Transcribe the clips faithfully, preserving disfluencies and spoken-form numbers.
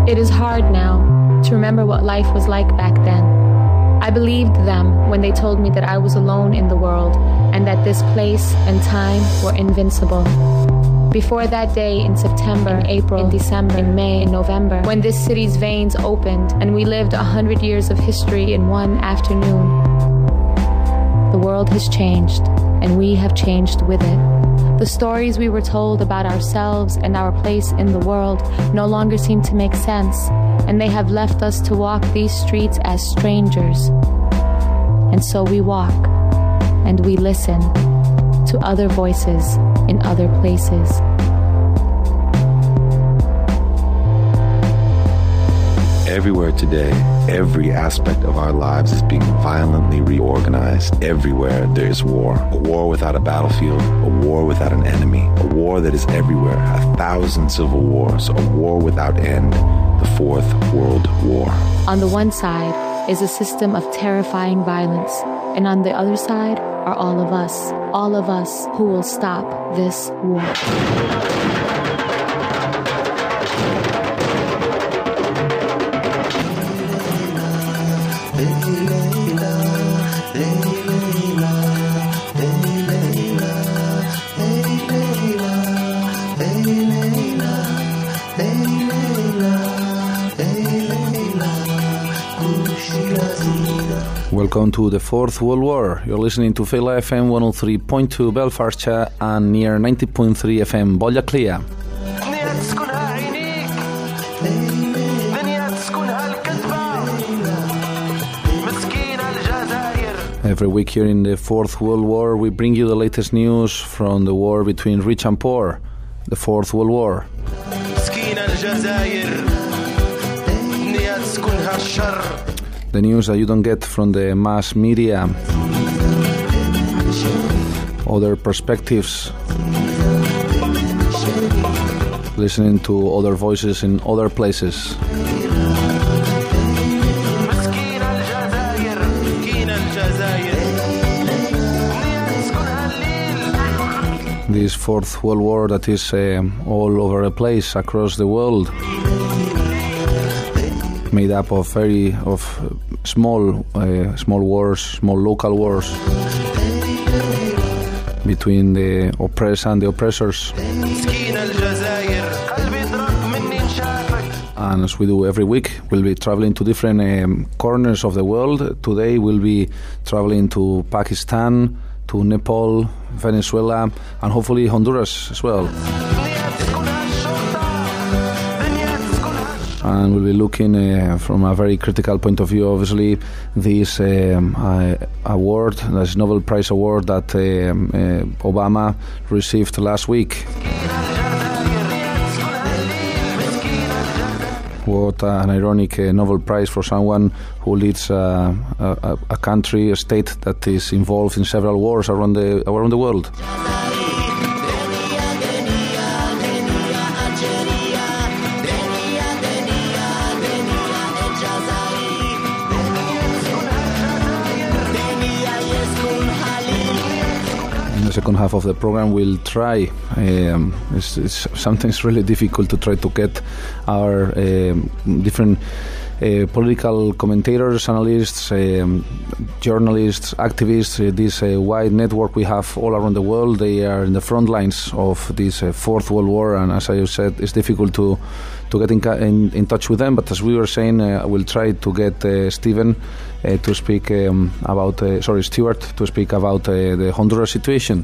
It is hard now to remember what life was like back then. I believed them when they told me that I was alone in the world and that this place and time were invincible. Before that day in September, in April, in December, in May, in November, when this city's veins opened and we lived a hundred years of history in one afternoon, the world has changed and we have changed with it. The stories we were told about ourselves and our place in the world no longer seem to make sense, and they have left us to walk these streets as strangers. And so we walk, and we listen to other voices in other places. Everywhere today, every aspect of our lives is being violently reorganized. Everywhere there is war. A war without a battlefield, a war without an enemy, a war that is everywhere, a thousand civil wars, a war without end, the Fourth World War. On the one side is a system of terrifying violence, and on the other side are all of us, all of us who will stop this war. Welcome to the Fourth World War. You're listening to Fela F M one oh three point two Belfast and near ninety point three F M Bolja Clia. Every week here in the Fourth World War, we bring you the latest news from the war between rich and poor, the Fourth World War. The news that you don't get from the mass media, other perspectives, listening to other voices in other places. This Fourth World War that is uh, all over the place across the world, made up of very of small uh, small wars, small local wars between the oppressed and the oppressors. And as we do every week, we'll be traveling to different um, corners of the world. Today we'll be traveling to Pakistan, to Nepal, Venezuela, and hopefully Honduras as well. And we'll be looking uh, from a very critical point of view, obviously, this um, uh, award, this Nobel Prize Award that um, uh, Obama received last week. What an ironic uh, Nobel Prize for someone who leads uh, a, a country, a state that is involved in several wars around the around the world. The second half of the program we'll try um, it's, it's sometimes really difficult to try to get our um, different uh, political commentators, analysts, um, journalists, activists, uh, this uh, wide network we have all around the world. They are in the front lines of this uh, Fourth World War, and as I said, it's difficult to to get in, in, in touch with them, but as we were saying, uh, we'll try to get uh, Stephen uh, to speak um, about, uh, sorry, Stuart, to speak about uh, the Honduras situation.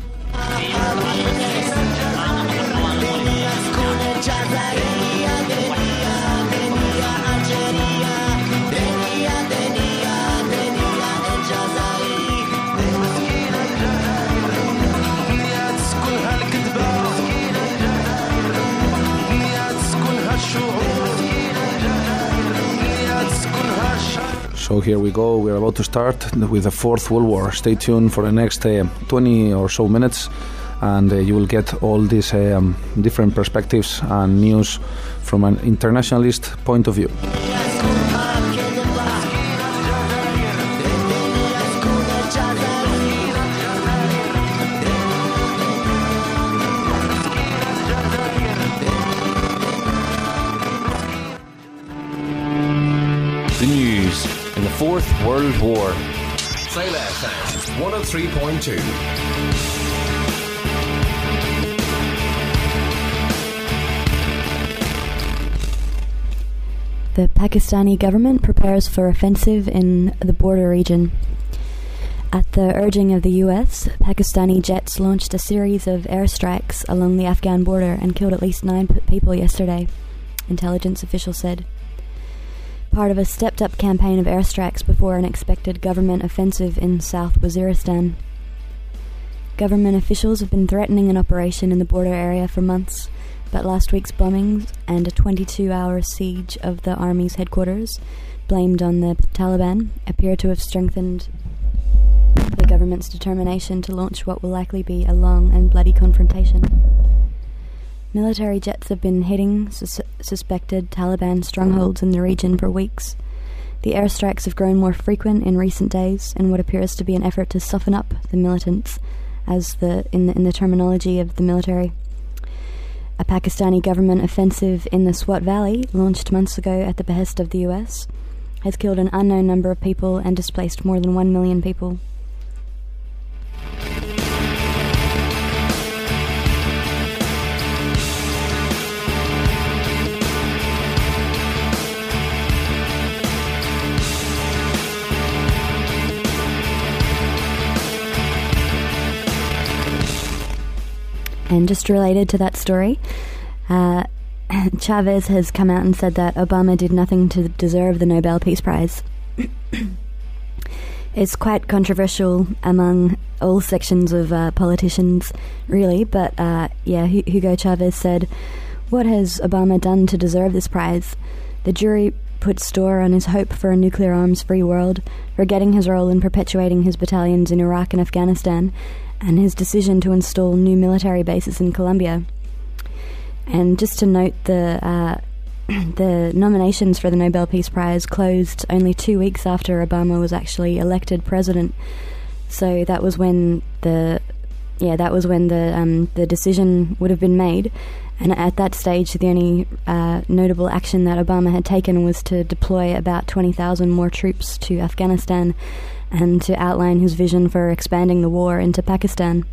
So here we go, we're about to start with the Fourth World War. Stay tuned for the next uh, twenty or so minutes, and uh, you will get all these um, different perspectives and news from an internationalist point of view. The news in the Fourth World War. Trail F M one oh three point two. The Pakistani government prepares for offensive in the border region. At the urging of the U S, Pakistani jets launched a series of airstrikes along the Afghan border and killed at least nine p- people yesterday, intelligence officials said. Part of a stepped-up campaign of airstrikes before an expected government offensive in South Waziristan. Government officials have been threatening an operation in the border area for months, but last week's bombings and a twenty-two hour siege of the army's headquarters, blamed on the Taliban, appear to have strengthened the government's determination to launch what will likely be a long and bloody confrontation. Military jets have been hitting sus- suspected Taliban strongholds in the region for weeks. The airstrikes have grown more frequent in recent days in what appears to be an effort to soften up the militants, as the in the, in the terminology of the military. A Pakistani government offensive in the Swat Valley, launched months ago at the behest of the U S, has killed an unknown number of people and displaced more than one million people. And just related to that story, uh, Chavez has come out and said that Obama did nothing to deserve the Nobel Peace Prize. It's quite controversial among all sections of uh, politicians, really, but uh, yeah, Hugo Chavez said, "What has Obama done to deserve this prize? The jury put store on his hope for a nuclear arms-free world, forgetting his role in perpetuating his battalions in Iraq and Afghanistan, and his decision to install new military bases in Colombia." And just to note, the uh, the nominations for the Nobel Peace Prize closed only two weeks after Obama was actually elected president. So that was when the yeah that was when the um, the decision would have been made. And at that stage, the only uh, notable action that Obama had taken was to deploy about twenty thousand more troops to Afghanistan and to outline his vision for expanding the war into Pakistan.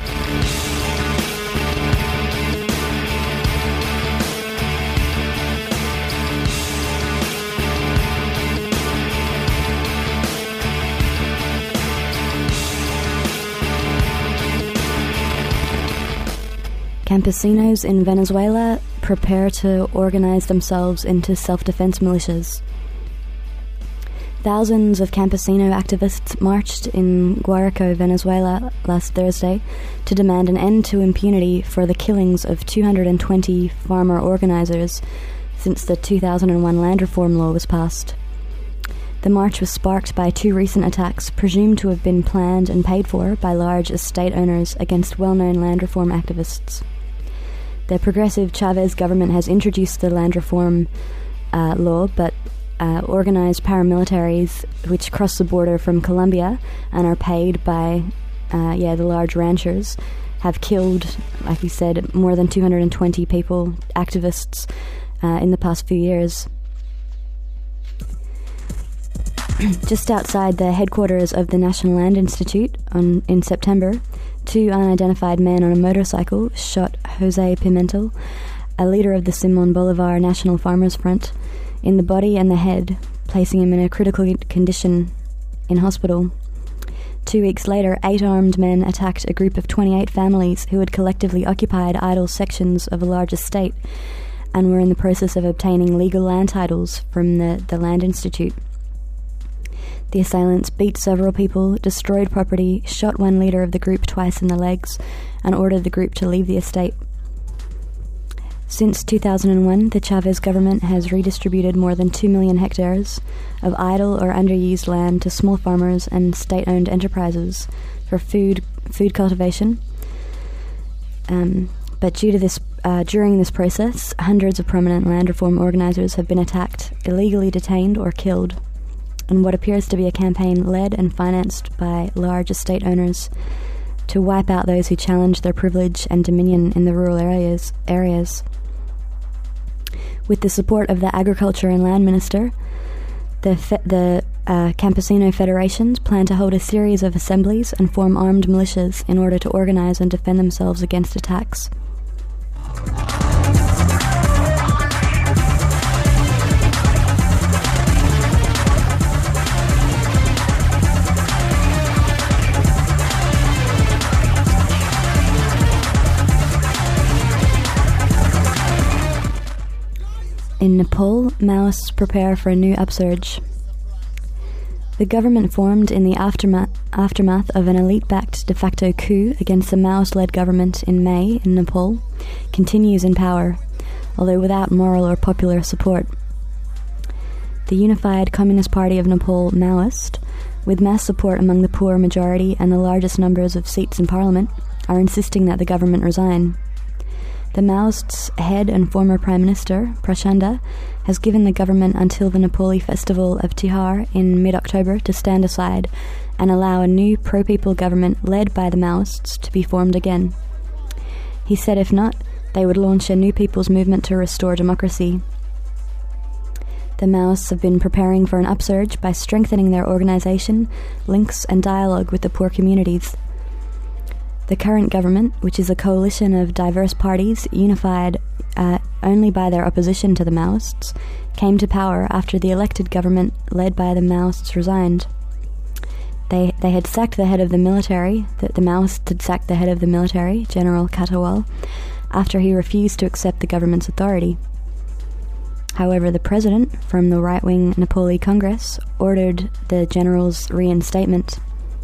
Campesinos in Venezuela prepare to organize themselves into self-defense militias. Thousands of campesino activists marched in Guárico, Venezuela last Thursday to demand an end to impunity for the killings of two hundred twenty farmer organizers since the two thousand one land reform law was passed. The march was sparked by two recent attacks presumed to have been planned and paid for by large estate owners against well-known land reform activists. The progressive Chavez government has introduced the land reform uh, law, but uh, organized paramilitaries which cross the border from Colombia and are paid by uh, yeah the large ranchers have killed, like we said, more than two hundred twenty people, activists, uh, in the past few years. Just outside the headquarters of the National Land Institute on, in September, two unidentified men on a motorcycle shot Jose Pimentel, a leader of the Simón Bolívar National Farmers Front, in the body and the head, placing him in a critical condition in hospital. Two weeks later, eight armed men attacked a group of twenty-eight families who had collectively occupied idle sections of a large estate and were in the process of obtaining legal land titles from the, the Land Institute. The assailants beat several people, destroyed property, shot one leader of the group twice in the legs, and ordered the group to leave the estate. Since two thousand one, the Chavez government has redistributed more than two million hectares of idle or underused land to small farmers and state-owned enterprises for food food cultivation. Um, but due to this, uh, during this process, hundreds of prominent land reform organizers have been attacked, illegally detained, or killed, in what appears to be a campaign led and financed by large estate owners to wipe out those who challenge their privilege and dominion in the rural areas. areas. With the support of the Agriculture and Land Minister, The fe- the uh, Campesino federations plan to hold a series of assemblies and form armed militias in order to organize and defend themselves against attacks. In Nepal, Maoists prepare for a new upsurge. The government formed in the aftermath, aftermath of an elite-backed de facto coup against the Maoist-led government in May in Nepal continues in power, although without moral or popular support. The Unified Communist Party of Nepal, Maoist, with mass support among the poor majority and the largest numbers of seats in parliament, are insisting that the government resign. The Maoists' head and former Prime Minister, Prachanda, has given the government until the Nepali festival of Tihar in mid-October to stand aside and allow a new pro-people government led by the Maoists to be formed again. He said if not, they would launch a new people's movement to restore democracy. The Maoists have been preparing for an upsurge by strengthening their organisation, links and dialogue with the poor communities. The current government, which is a coalition of diverse parties unified uh, only by their opposition to the Maoists, came to power after the elected government led by the Maoists resigned. They they had sacked the head of the military, the, the Maoists had sacked the head of the military, General Katawal, after he refused to accept the government's authority. However, the president, from the right-wing Nepali Congress, ordered the general's reinstatement.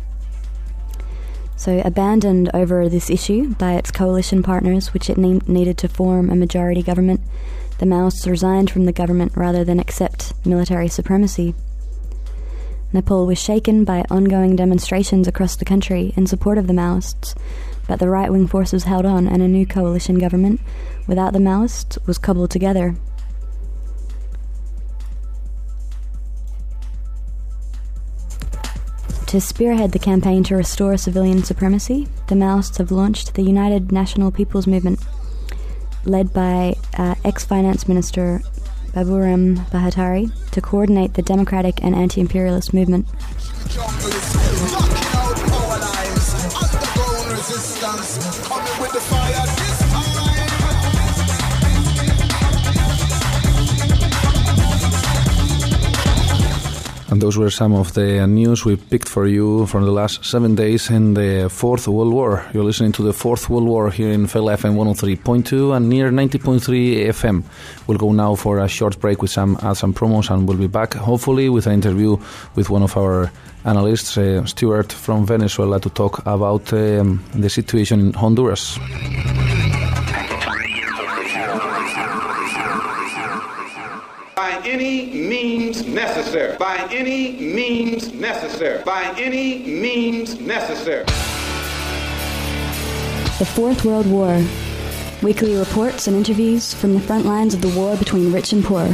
So, abandoned over this issue by its coalition partners, which it ne- needed to form a majority government, the Maoists resigned from the government rather than accept military supremacy. Nepal was shaken by ongoing demonstrations across the country in support of the Maoists, but the right-wing forces held on and a new coalition government, without the Maoists, was cobbled together. To spearhead the campaign to restore civilian supremacy, the Maoists have launched the United National People's Movement, led by uh, ex-finance minister Baburam Bhattacharya, to coordinate the democratic and anti-imperialist movement. And those were some of the news we picked for you from the last seven days in the Fourth World War. You're listening to the Fourth World War here in Faila F M one oh three point two and near ninety point three F M. We'll go now for a short break with some ads and promos, and we'll be back, hopefully, with an interview with one of our analysts, uh, Stuart from Venezuela, to talk about um, the situation in Honduras. By any means necessary. By any means necessary. By any means necessary. The Fourth World War. Weekly reports and interviews from the front lines of the war between rich and poor.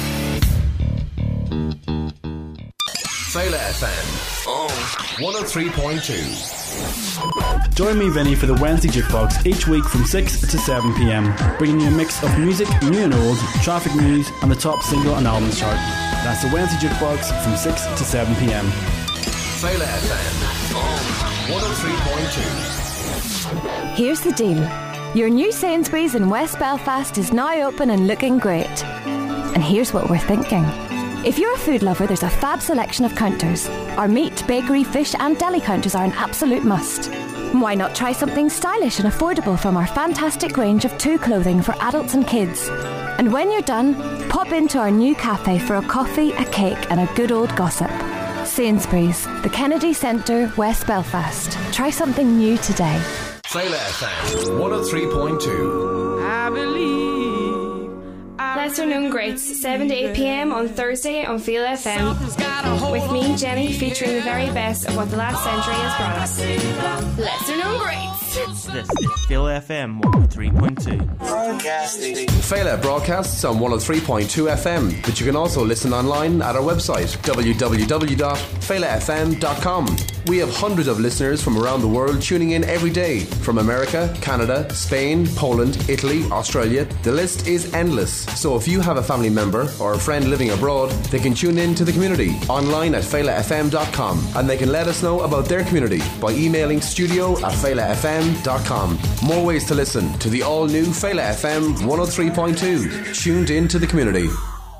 Faila F M. Oh. one oh three point two. Join me, Vinny, for the Wednesday Jukebox each week from six to seven p.m, bringing you a mix of music, new and old, traffic news, and the top single and albums chart. That's the Wednesday Jukebox from six to seven p.m. Faila F M. Oh. one oh three point two. Here's the deal. Your new Sainsbury's in West Belfast is now open and looking great. And here's what we're thinking. If you're a food lover, there's a fab selection of counters. Our meat, bakery, fish and deli counters are an absolute must. Why not try something stylish and affordable from our fantastic range of two clothing for adults and kids? And when you're done, pop into our new cafe for a coffee, a cake and a good old gossip. Sainsbury's, the Kennedy Centre, West Belfast. Try something new today. Faila F M, one oh three point two. I believe. Lesser Known Greats, seven to eight p.m. on Thursday on Faila F M. With me, Jenny, featuring the very best of what the last century has brought us. Lesser Known Greats. This is Faila F M one oh three point two. Faila broadcasts on one oh three point two F M, but you can also listen online at our website, w w w dot faila f m dot com. We have hundreds of listeners from around the world tuning in every day, from America, Canada, Spain, Poland, Italy, Australia. The list is endless. So if you have a family member or a friend living abroad, they can tune in to the community online at fela f m dot com, and they can let us know about their community by emailing studio at fela f m dot com. More ways to listen to the all-new Fela F M one oh three point two. Tuned in to the community.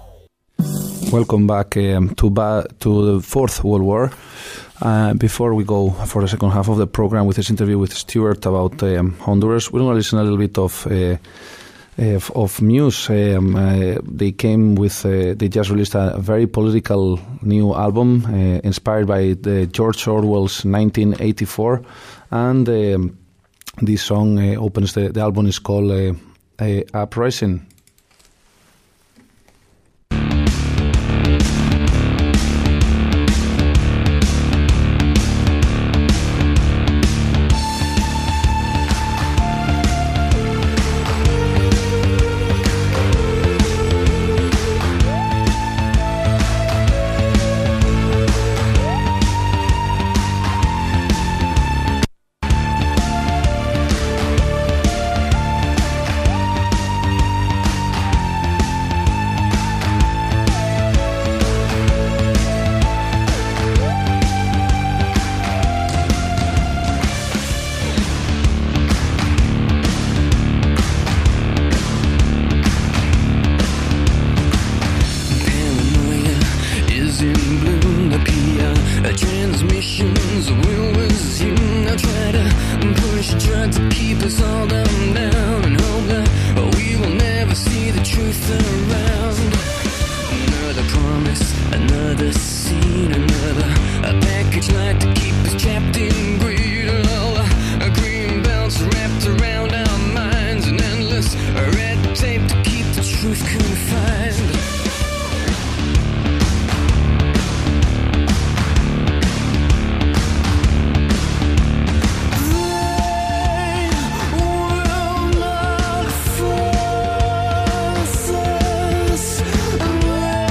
Welcome back um, to ba- to the Fourth World War. Uh, before we go for the second half of the program with this interview with Stuart about um, Honduras, we're going to listen a little bit of uh, of, of news. Um, uh, they came with uh, they just released a very political new album uh, inspired by the George Orwell's nineteen eighty-four, and um, this song uh, opens the, the album is called uh, uh, Uprising.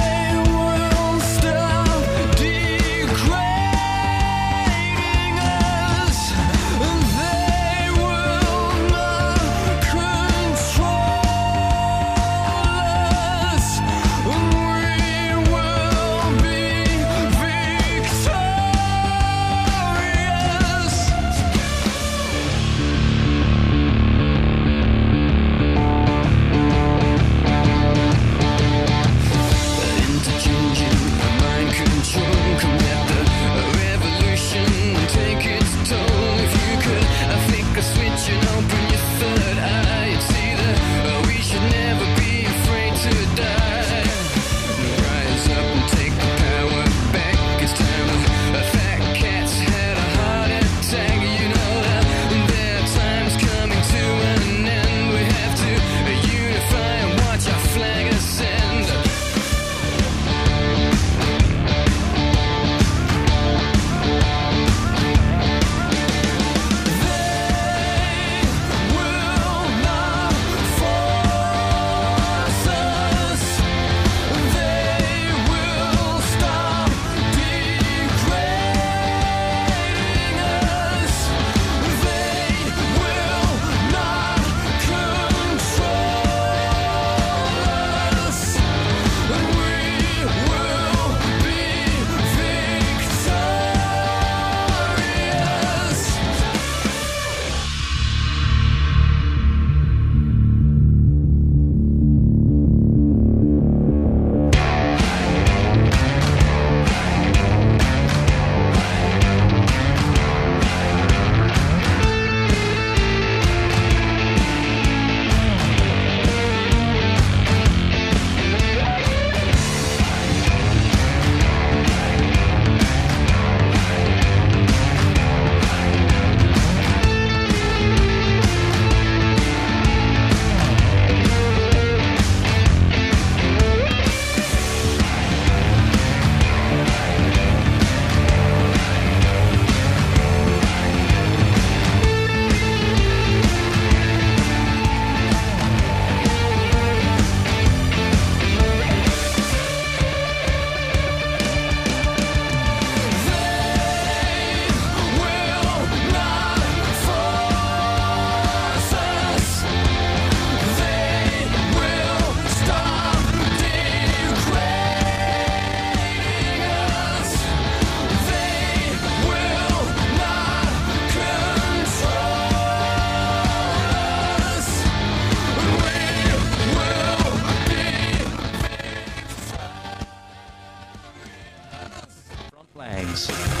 Stop degrading us.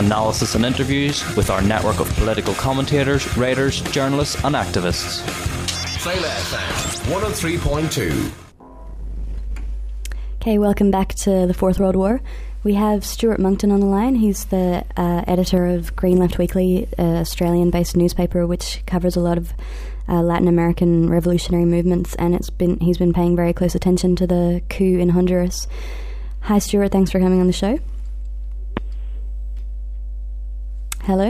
analysis and interviews with our network of political commentators, writers, journalists and activists. Fail F M one oh three point two. Okay, welcome back to the Fourth World War. We have Stuart Monkton on the line. He's the uh, editor of Green Left Weekly, an Australian-based newspaper which covers a lot of uh, Latin American revolutionary movements, and it's been he's been paying very close attention to the coup in Honduras. Hi, Stuart. Thanks for coming on the show. Hello?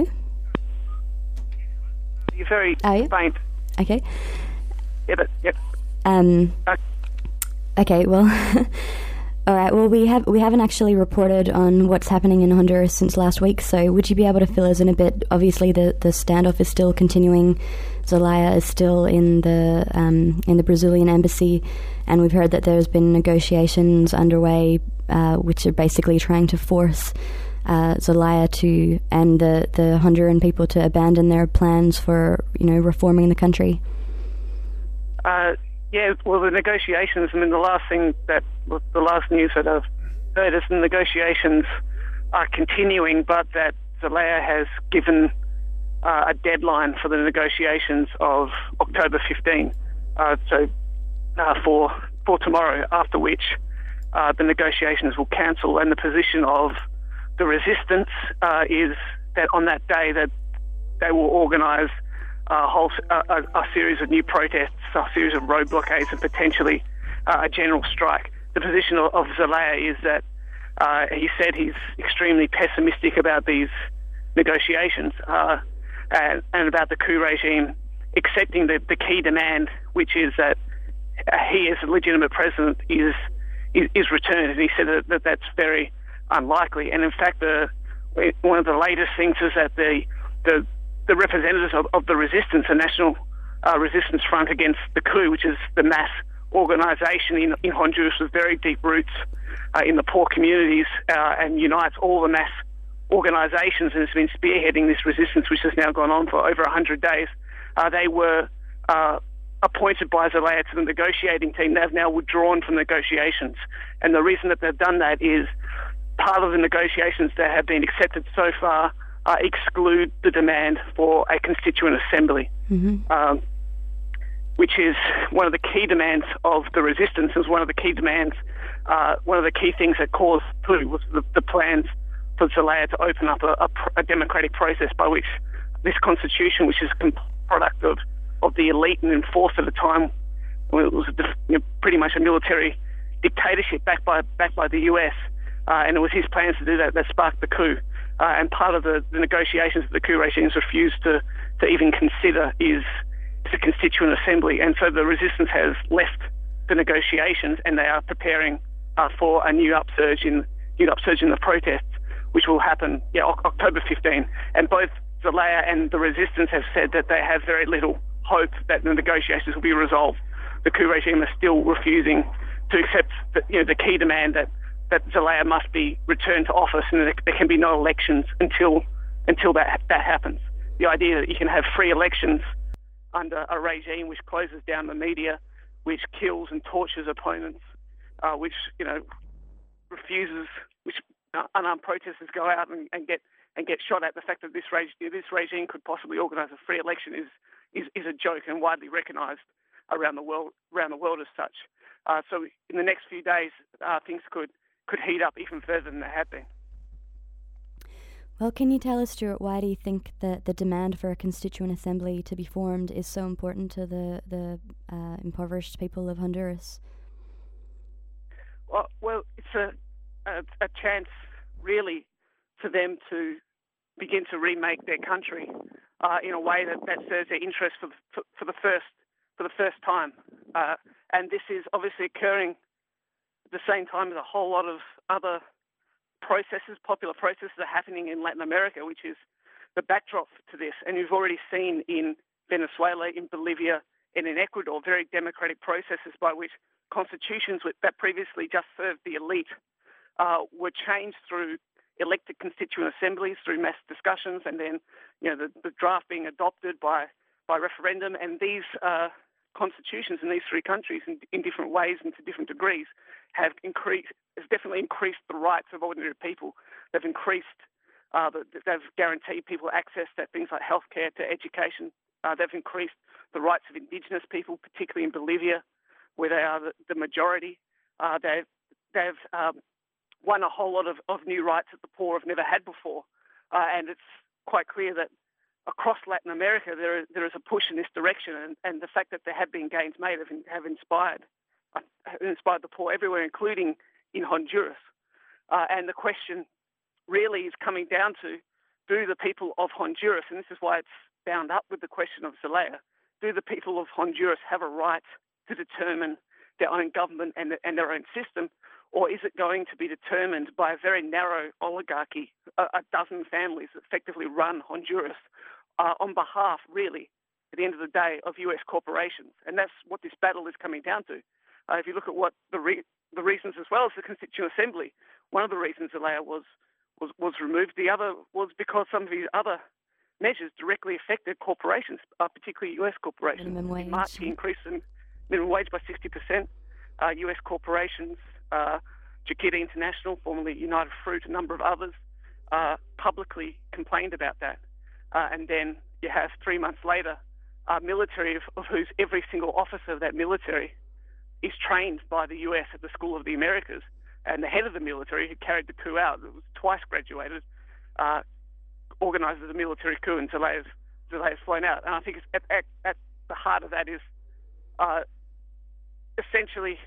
You're very Are you? faint. Okay. Yeah, but, yep. Um, Uh, okay, well... All right, well, we, have, we haven't actually reported on what's happening in Honduras since last week, so would you be able to fill us in a bit? Obviously, the, the standoff is still continuing. Zelaya is still in the um, in the Brazilian embassy, and we've heard that there's been negotiations underway uh, which are basically trying to force uh, Zelaya to and the, the Honduran people to abandon their plans for, you know, reforming the country. Uh, yeah, well, the negotiations, I mean, the last thing that, the last news that I've heard is the negotiations are continuing, but that Zelaya has given uh, a deadline for the negotiations of October fifteenth, uh, so uh, for, for tomorrow, after which uh, the negotiations will cancel, and the position of the resistance uh, is that on that day that they will organise a whole a, a series of new protests, a series of road blockades, and potentially uh, a general strike. The position of, of Zelaya is that uh, he said he's extremely pessimistic about these negotiations uh, and, and about the coup regime accepting the, the key demand, which is that uh, he, as a legitimate president, is is, is returned. And he said that, that that's very unlikely. And in fact, the one of the latest things is that the the the representatives of, of the resistance, the National uh, Resistance Front Against the Coup, which is the mass organisation in, in Honduras with very deep roots uh, in the poor communities uh, and unites all the mass organisations and has been spearheading this resistance, which has now gone on for over one hundred days. Uh, they were uh, appointed by Zelaya to the negotiating team. They've now withdrawn from negotiations. And the reason that they've done that is part of the negotiations that have been accepted so far Uh, exclude the demand for a constituent assembly, mm-hmm. um, which is one of the key demands of the resistance. Is one of the key demands, uh, one of the key things that caused coup was the, the plans for Zelaya to open up a, a, a democratic process by which this constitution, which is a product of, of the elite and enforced at the time, when it was a, you know, pretty much a military dictatorship backed by backed by the U S, uh, and it was his plans to do that that sparked the coup. Uh, and part of the, the negotiations that the coup regimes refused to, to even consider is, is a constituent assembly. And so the resistance has left the negotiations, and they are preparing uh, for a new upsurge in new upsurge in the protests, which will happen yeah, October fifteenth. And both Zelaya and the resistance have said that they have very little hope that the negotiations will be resolved. The coup regime is still refusing to accept the, you know, the key demand that that Zelaya must be returned to office, and that there can be no elections until until that that happens. The idea that you can have free elections under a regime which closes down the media, which kills and tortures opponents, uh, which you know refuses, which uh, unarmed protesters go out and, and get and get shot at. The fact that this regime this regime could possibly organise a free election is is is a joke and widely recognised around the world around the world as such. Uh, so in the next few days, uh, things could. could heat up even further than they have been. Well, can you tell us, Stuart, why do you think that the demand for a constituent assembly to be formed is so important to the, the uh, impoverished people of Honduras? Well, well it's a, a, a chance, really, for them to begin to remake their country uh, in a way that, that serves their interests for, for, for, the first, for the first time. Uh, and this is obviously occurring at the same time as a whole lot of other processes, popular processes are happening in Latin America, which is the backdrop to this. And you've already seen in Venezuela, in Bolivia, and in Ecuador, very democratic processes by which constitutions that previously just served the elite uh, were changed through elected constituent assemblies, through mass discussions, and then you know the, the draft being adopted by, by referendum. And these uh, constitutions in these three countries, in, in different ways and to different degrees, have increased, has definitely increased the rights of ordinary people. They've increased Uh, they've guaranteed people access to things like healthcare, to education. Uh, they've increased the rights of indigenous people, particularly in Bolivia, where they are the, the majority. Uh, they've they've um, won a whole lot of, of new rights that the poor have never had before. Uh, and it's quite clear that across Latin America there is, there is a push in this direction, and, and the fact that there have been gains made have, have inspired uh, have inspired the poor everywhere, including in Honduras. Uh, and the question really is coming down to, do the people of Honduras, and this is why it's bound up with the question of Zelaya, do the people of Honduras have a right to determine their own government and, the, and their own system, or is it going to be determined by a very narrow oligarchy, a, a dozen families that effectively run Honduras uh, on behalf, really, at the end of the day, of U S corporations? And that's what this battle is coming down to. Uh, if you look at what the re- the reasons, as well as the Constituent Assembly, one of the reasons Zelaya was, was, was removed, the other was because some of these other measures directly affected corporations, uh, particularly U S corporations. Minimum wage. In March, he increased the minimum wage by sixty percent. Uh, U S corporations, uh, Chiquita International, formerly United Fruit, a number of others, uh, publicly complained about that. Uh, and then you have three months later, uh, military of, of whose every single officer of that military is trained by the U S at the School of the Americas, and the head of the military, who carried the coup out, that was twice graduated, uh, organises a military coup, and Zelaya's, Zelaya's flown out. And I think it's at, at, at the heart of that is uh, essentially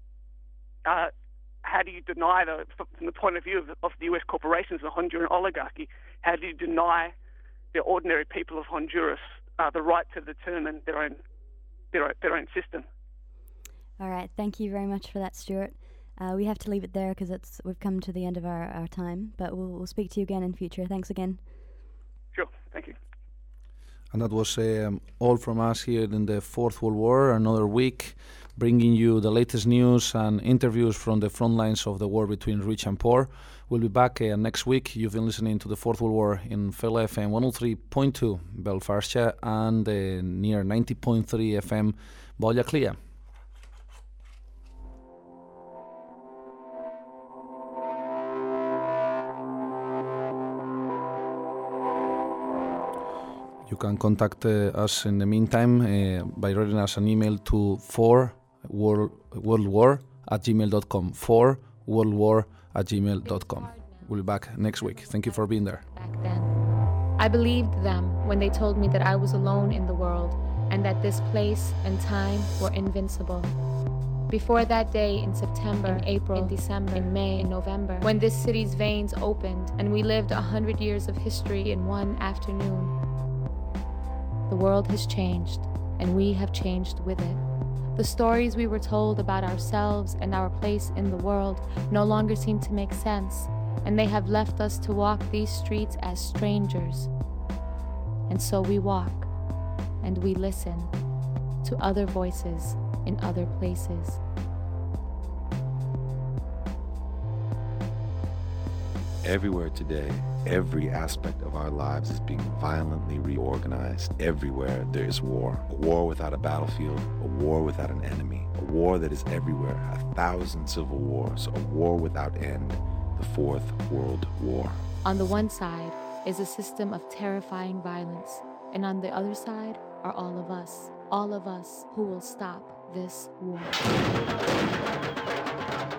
uh, how do you deny, the, from the point of view of the, of the U S corporations, the Honduran oligarchy, how do you deny the ordinary people of Honduras uh, the right to determine their own, their own, their own system? All right, thank you very much for that, Stuart. Uh, we have to leave it there because it's we've come to the end of our, our time, but we'll, we'll speak to you again in future. Thanks again. Sure, thank you. And that was um, all from us here in the Fourth World War, another week, bringing you the latest news and interviews from the front lines of the war between rich and poor. We'll be back uh, next week. You've been listening to the Fourth World War in Fail F M one oh three point two Belfast and uh, near ninety point three F M Bollaclia. You can contact uh, us in the meantime uh, by writing us an email to four world war at gmail dot com. four world war at gmail dot com. We'll be back next week. Thank you for being there. Back then, I believed them when they told me that I was alone in the world and that this place and time were invincible. Before that day in September, in April, in December, in May, in November, when this city's veins opened and we lived a hundred years of history in one afternoon, the world has changed, and we have changed with it. The stories we were told about ourselves and our place in the world no longer seem to make sense, and they have left us to walk these streets as strangers. And so we walk, and we listen to other voices in other places. Everywhere today, every aspect of our lives is being violently reorganized. Everywhere there is war. A war without a battlefield, a war without an enemy, a war that is everywhere, a thousand civil wars, a war without end, the Fourth World War. On the one side is a system of terrifying violence, and on the other side are all of us, all of us who will stop this war.